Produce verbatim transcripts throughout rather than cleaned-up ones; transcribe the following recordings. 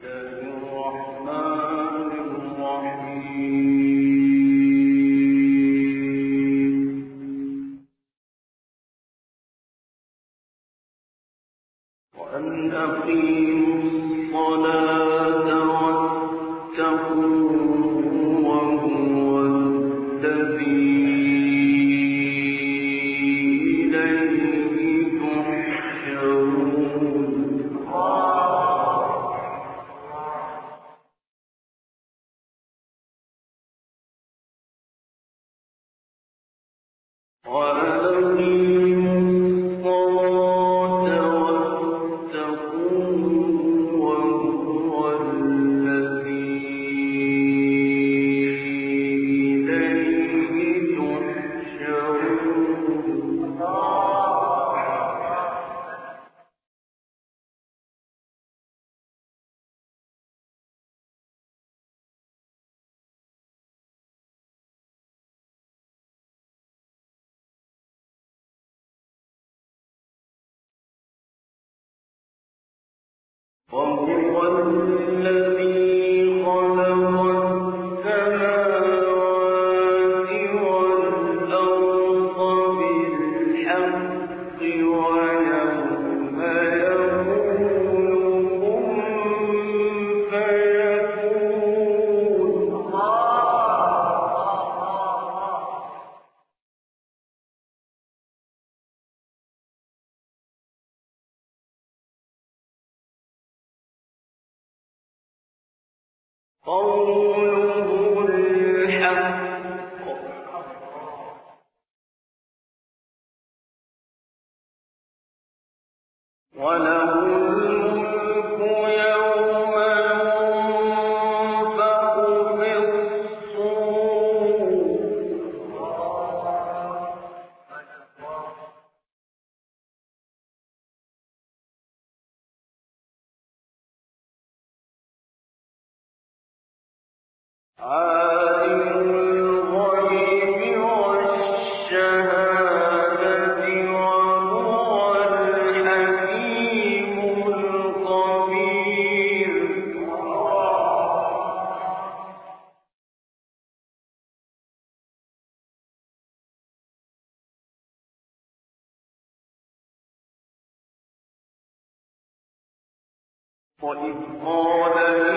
وَإِذْ قَالَ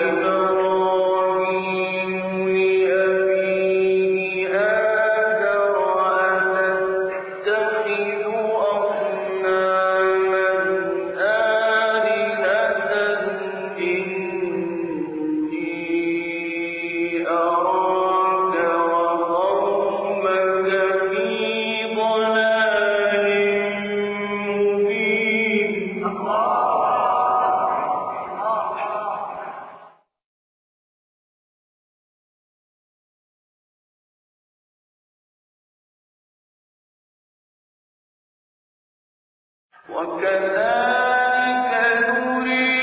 إِبْرَاهِيمُ لِأَبِيهِ آزَرَ أَتَتَّخِذُ أَصْنَامًا آلِهَةً إِنِّي أَرَاكَ وَقَوْمَكَ فِي ضَلَالٍ مُّبِينٍ. وَكَذَٰلِكَ نُرِي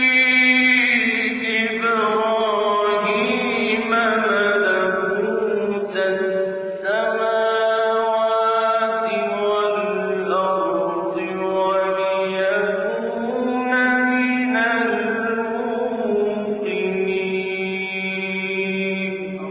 إِبْرَاهِيمَ مَلَكُوتَ السَّمَاوَاتِ وَالْأَرْضِ وَلِيَكُونَ مِنَ الْمُوقِنِينَ.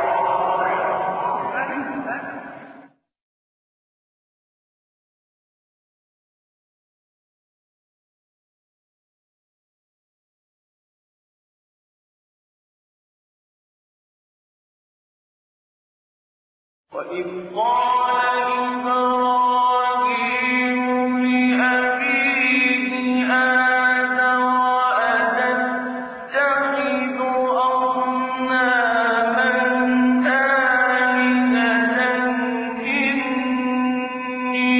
وَإِذْ قَالَ إِبْرَاهِيمُ لِأَبِيهِ آزَرَ أَتَتَّخِذُ أَصْنَامًا آلِهَةً إِنِّي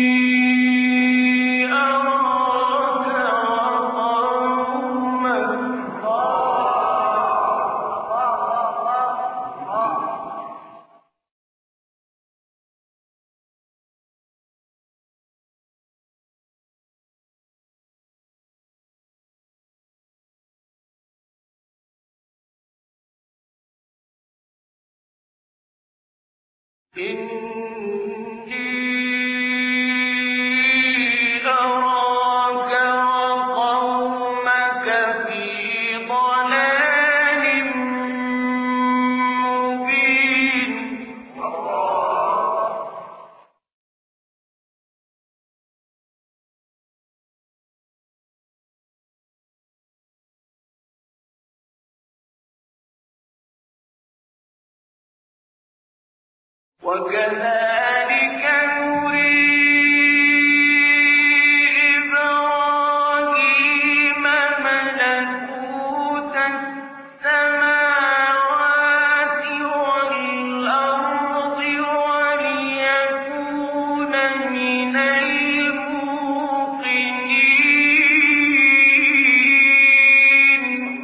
أَرَاكَ وَقَوْمَكَ فِي ضَلَالٍ وكذلك نري إبراهيم ملكوت السماوات والأرض وليكون من الموقنين.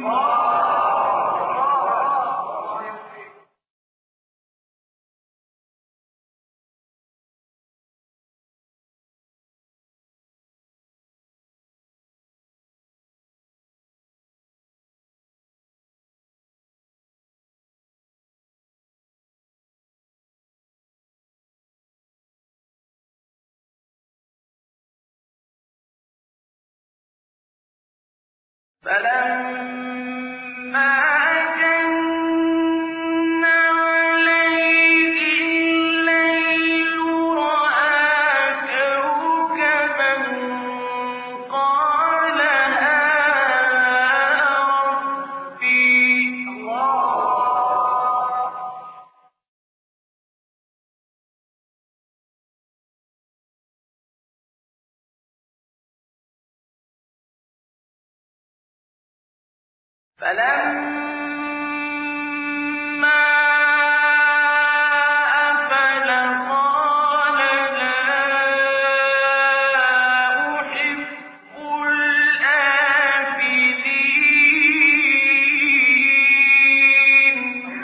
فلما جن عليه الليل رأى كوكبا قال هذا ربي. فلما أفل قال لا أحب الآفلين.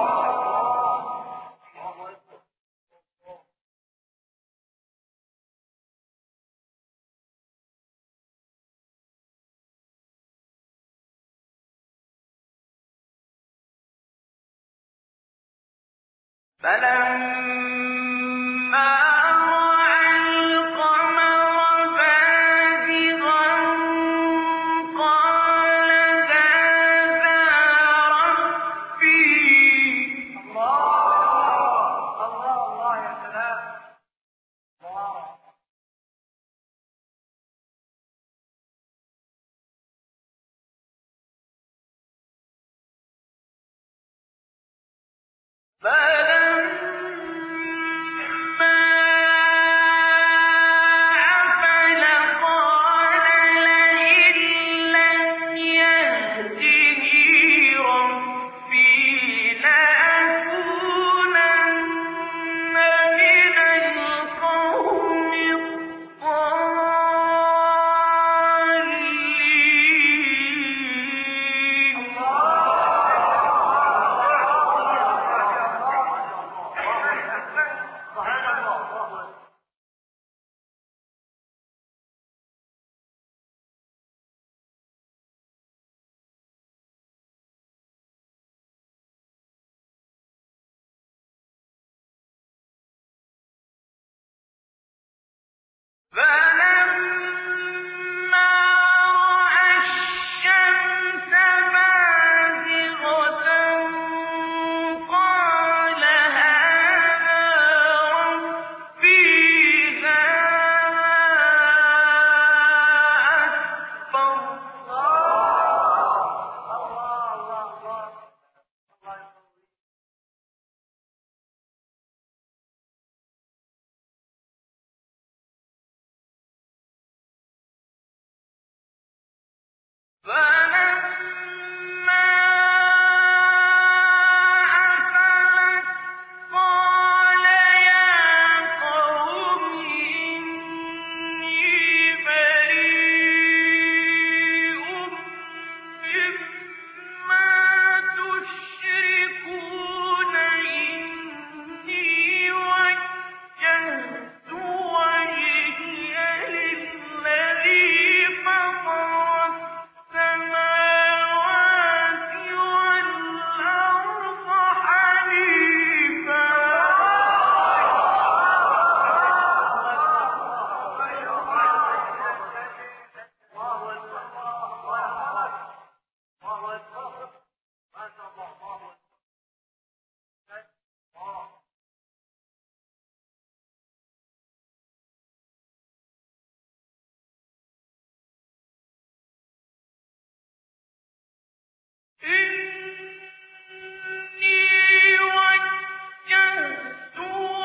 فلما رأى القمر بازغا قال هذا ربي. فلما أفل قال لئن لم يهدني ربي لأكونن من القوم الضالين. فلما رأى الشمس بازغة قال هذا ربي هذا أكبر. فلما أفلت قال يا قوم إني بريء مما تشركون إني وجهت وجهي للذي فطر السماوات والأرض حنيفا. إني وجهت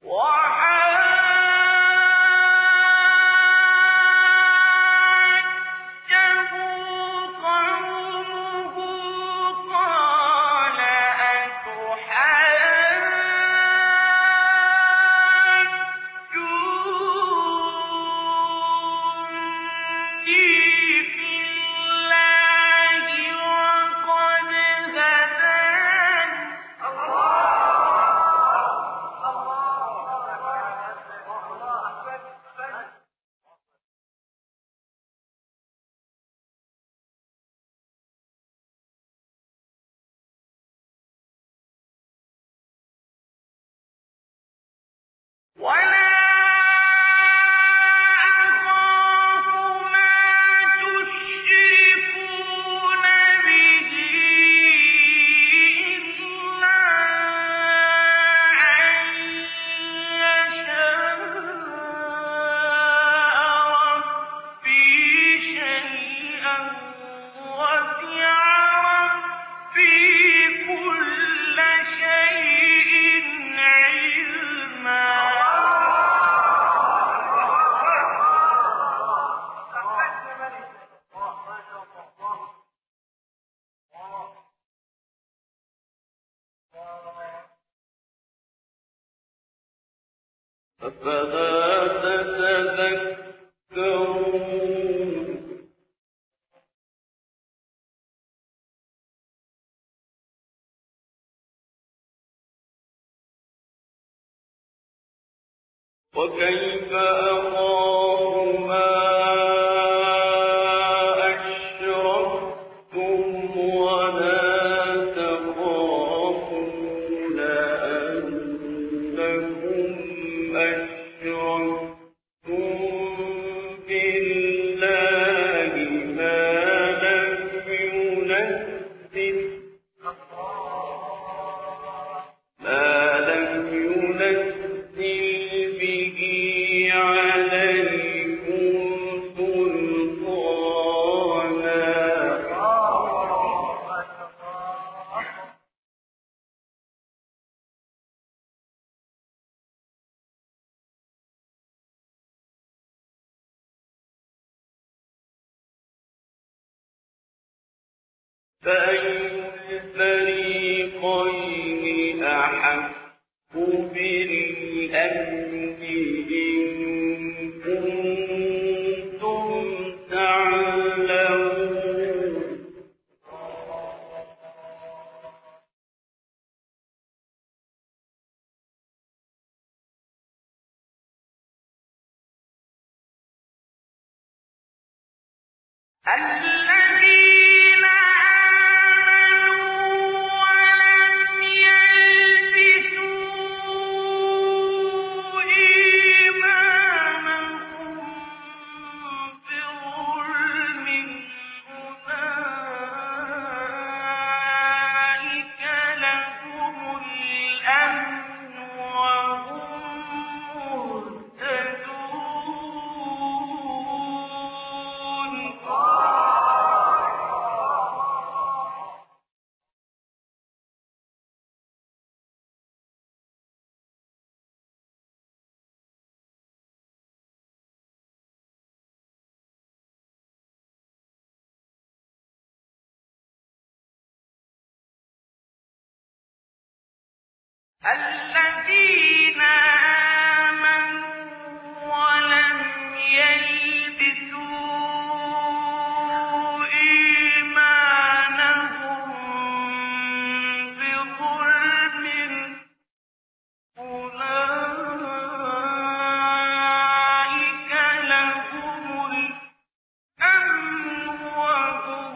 أفلا تتذكرون وكيف أخاف ما أشركتم ولا تخافون أنكم أشركتم بالله ما لم ينزل ما لم ينزل به عليكم سلطانا فأي الفريقين أحق بالأمن إن كنتم تعلمون الذين آمنوا ولم يلبسوا إيمانهم بظلم أولئك لهم الأمن وهم الذين آمنوا ولم يلبسوا إيمانهم بظلم أولئك لهم الأمن وهم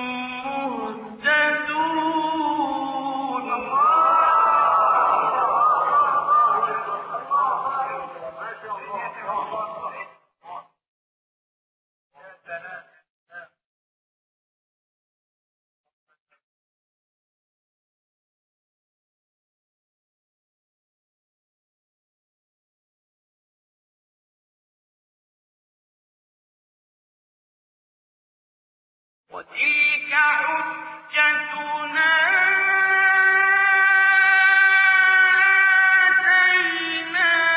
مهتدون وتلك حجتنا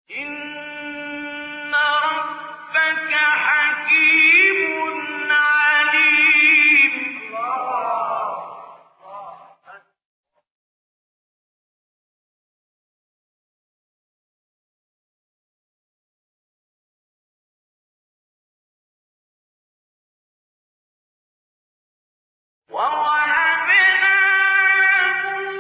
إِنَّ رَبَّكَ حَكِيمٌ عَلِيمٌ. وَوَهَبْنَا لَهُ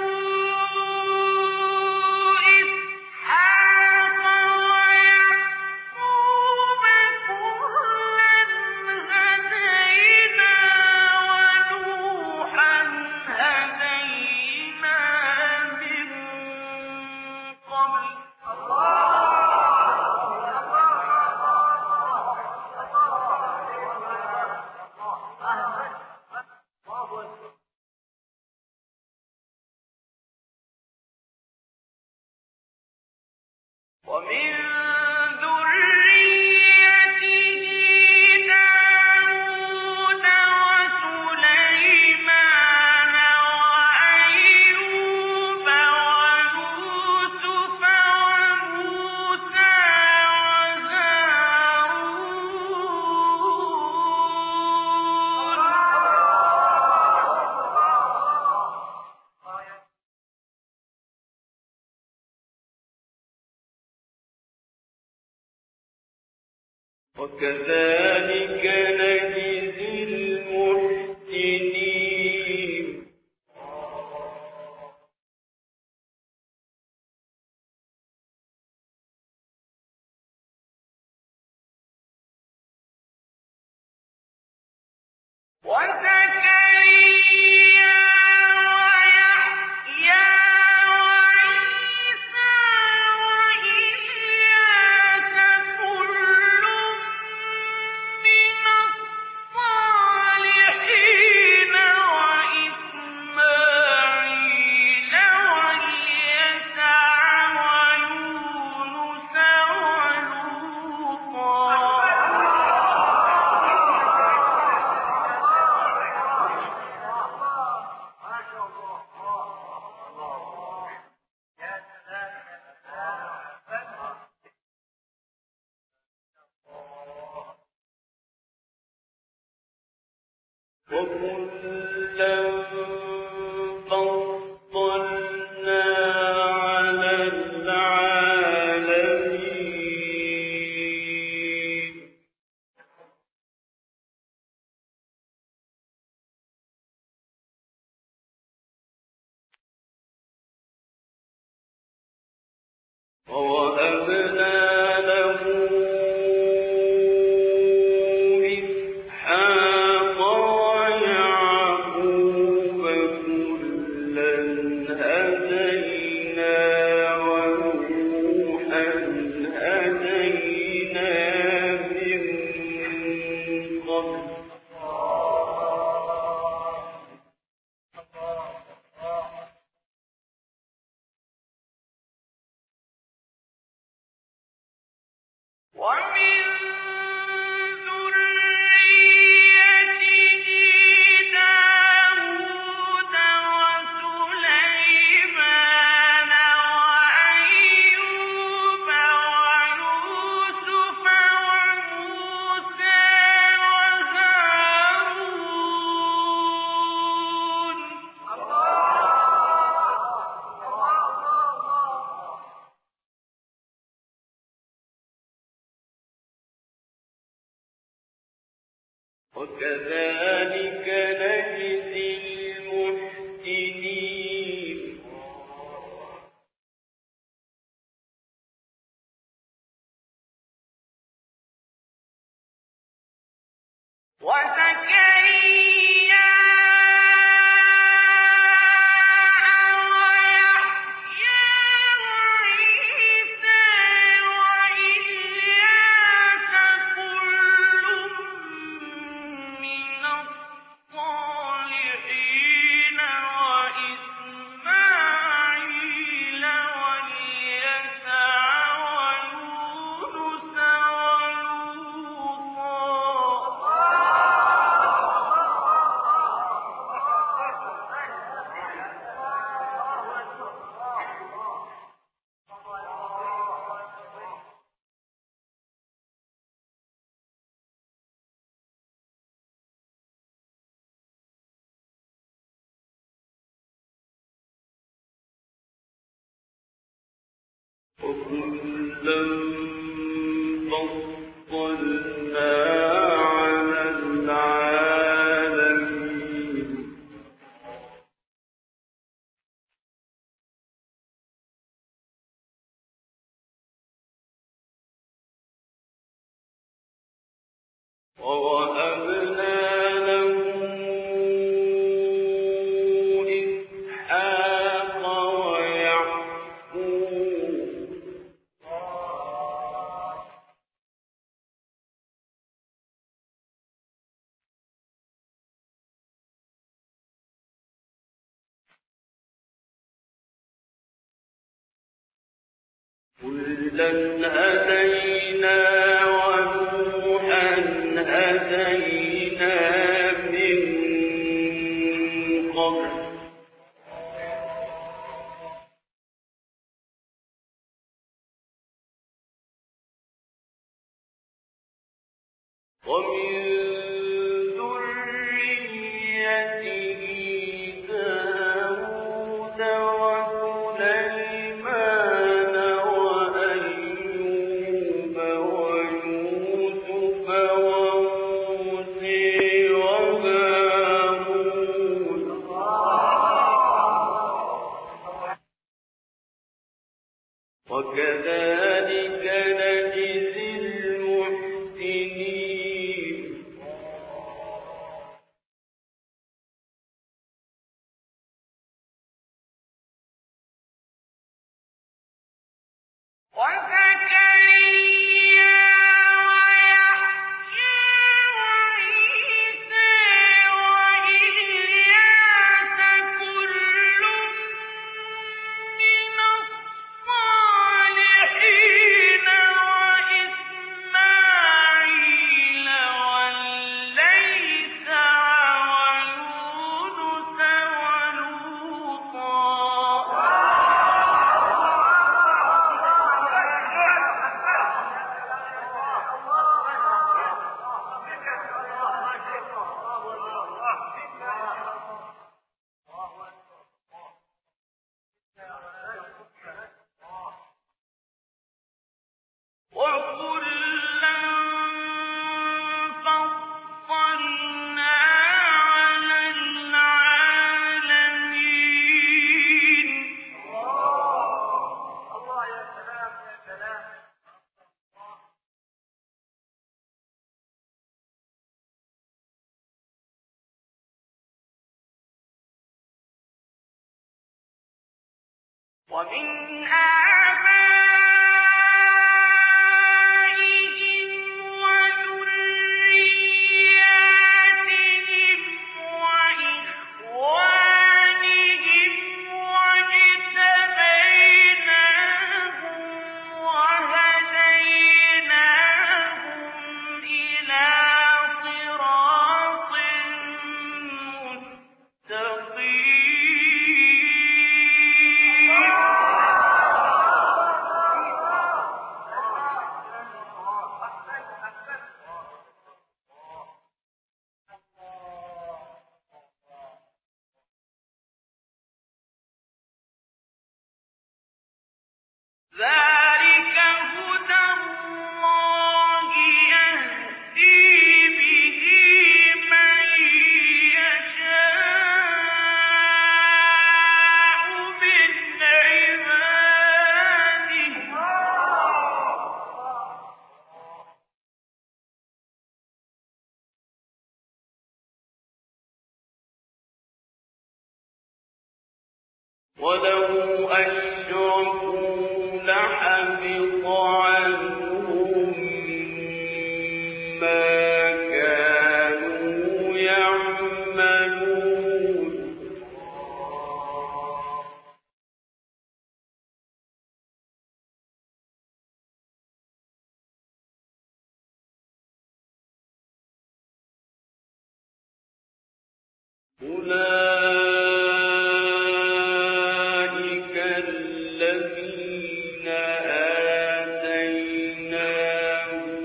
إِسْحَاقَ وَيَعْقُوبَ كُلًّا هَدَيْنَا وَنُوحًا هَدَيْنَا مِن قَبْلُ وَمِن ذُرِّيَّتِهِ دَاوُودَ وَسُلَيْمَانَ وَأَيُّوبَ وَيُوسُفَ وَمُوسَىٰ وَهَارُونَ. وكذلك نجزي المحسنين وَزَكَرِيَّا وَيَحْيَىٰ وَعِيسَىٰ وَإِلْيَاسَ كُلٌّ مِّنَ الصَّالِحِينَ وَإِسْمَاعِيلَ وَالْيَسَعَ وَيُونُسَ وَلُوطًا. وكلا فضلنا على العالمين ووهبنا له إسحاق ويعقوب كلا هدينا ونوحا هدينا من قبل وَمِن ذُرِّيَّتِهِ دَاوُودَ وَسُلَيْمَانَ وَأَيُّوبَ وَيُوسُفَ وَمُوسَىٰ وَهَارُونَ. وكذلك نجزي المحسنين وَزَكَرِيَّا وَيَحْيَىٰ وَعِيسَىٰ وَإِلْيَاسَ كُلٌّ مِّنَ الصَّالِحِينَ وكلا فضلنا على العالمين ووهبنا له إسحاق ويعقوب كلا هدينا ونوحا هدينا من قبل ومن ذريته داود وسليمان وأيوب ويوسف وموسى وهارون وكذلك نجزي المحسنين وزكريا ويحيى وعيسى وإلياس كل من الصالحين وإسماعيل والليث ويونس ولوطا وكلا فضلنا على العالمين ومن آبائهم وذرياتهم وإخوانهم واجتبيناهم وهديناهم إلى صراط ذلك هدى الله يهدي به من يشاء من عباده ولو أشركوا لحبط عنهم ما كانوا يعملون أولئك الذين آتيناهم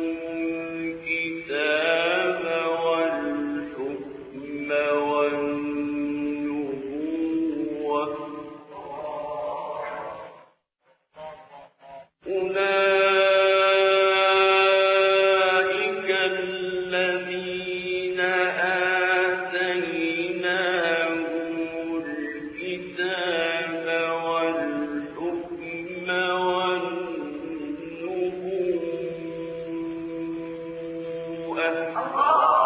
الكتاب والحكم والنبوة الأمة